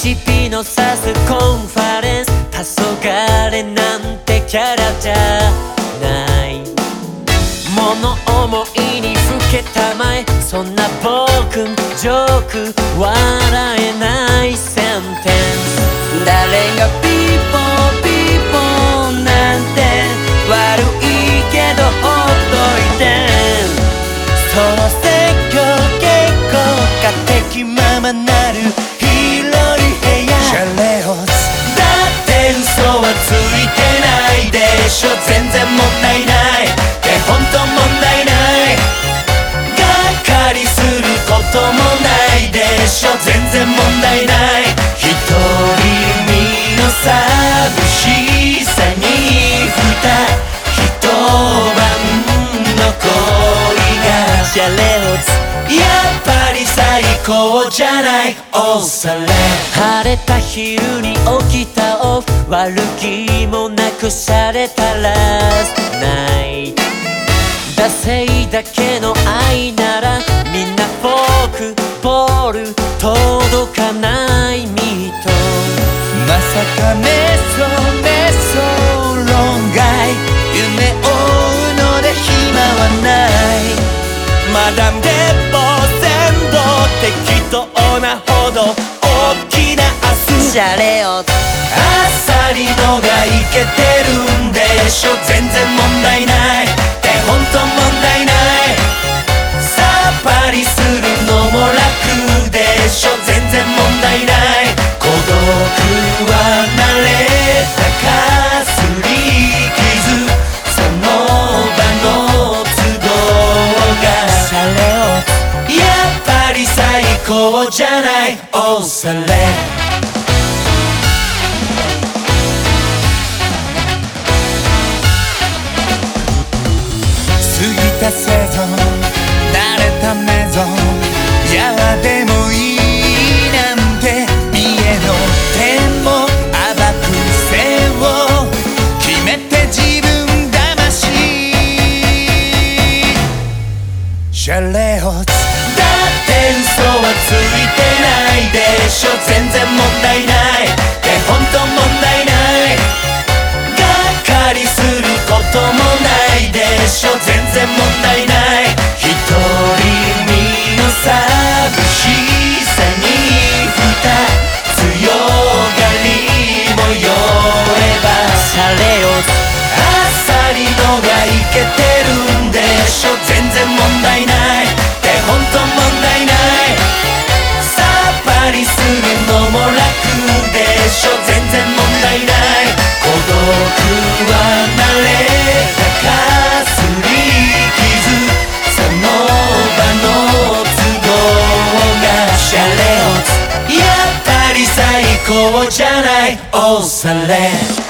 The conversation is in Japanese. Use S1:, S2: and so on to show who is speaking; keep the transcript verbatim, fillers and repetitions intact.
S1: シピの指すコンファレンス、黄昏なんてキャラじゃない。物思いにふけたまえ、そんな僕ジョーク笑えないセンテンス。誰がピーポーピーポーなんて悪いけどほっといて、その説教結構が敵ままなる広い部屋。シャレオツだって嘘はついてないでしょ、全然問題ないって本当問題ない。がっかりすることもないでしょ、全然問題ない。一人身の寂しさにふた一晩の恋がシャレオツ、やっぱり最高じゃないおされ。晴れた昼に起きたオフ、悪気もなくされたらない惰性だけの愛ならみんなフォークボール届かないミート。まさかメソメソ論外、夢追うので暇はない。マダムでぼ全部適当なほど大きな明日。シャレオツあっさりのがいけてるんでしょ、全然問題ないって本当問題ない。さっぱりするのも楽でしょ、全然問題ない。孤独は慣れたかすり傷、その場の都合がシャレオツ、やっぱり最高じゃないおされ。過ぎたセゾン慣れたメゾン、いやでもいいなんて見えの点も暴く癖を決めて自分騙し。シャレオツだって嘘はついてないでしょ、全然問題ないって本当問題ない。がっかりすることもないでしょ、全然問題ない。一人身の寂しさにふた強がりも酔えばシャレオツあっさりのがいけてるんでしょ、全然問題ないって本当問題ない。さっぱりするのも楽でしょ、全然問題ない。孤独は慣れたかすり傷、その場の都合がシャレオツ、やっぱり最高じゃないおされ。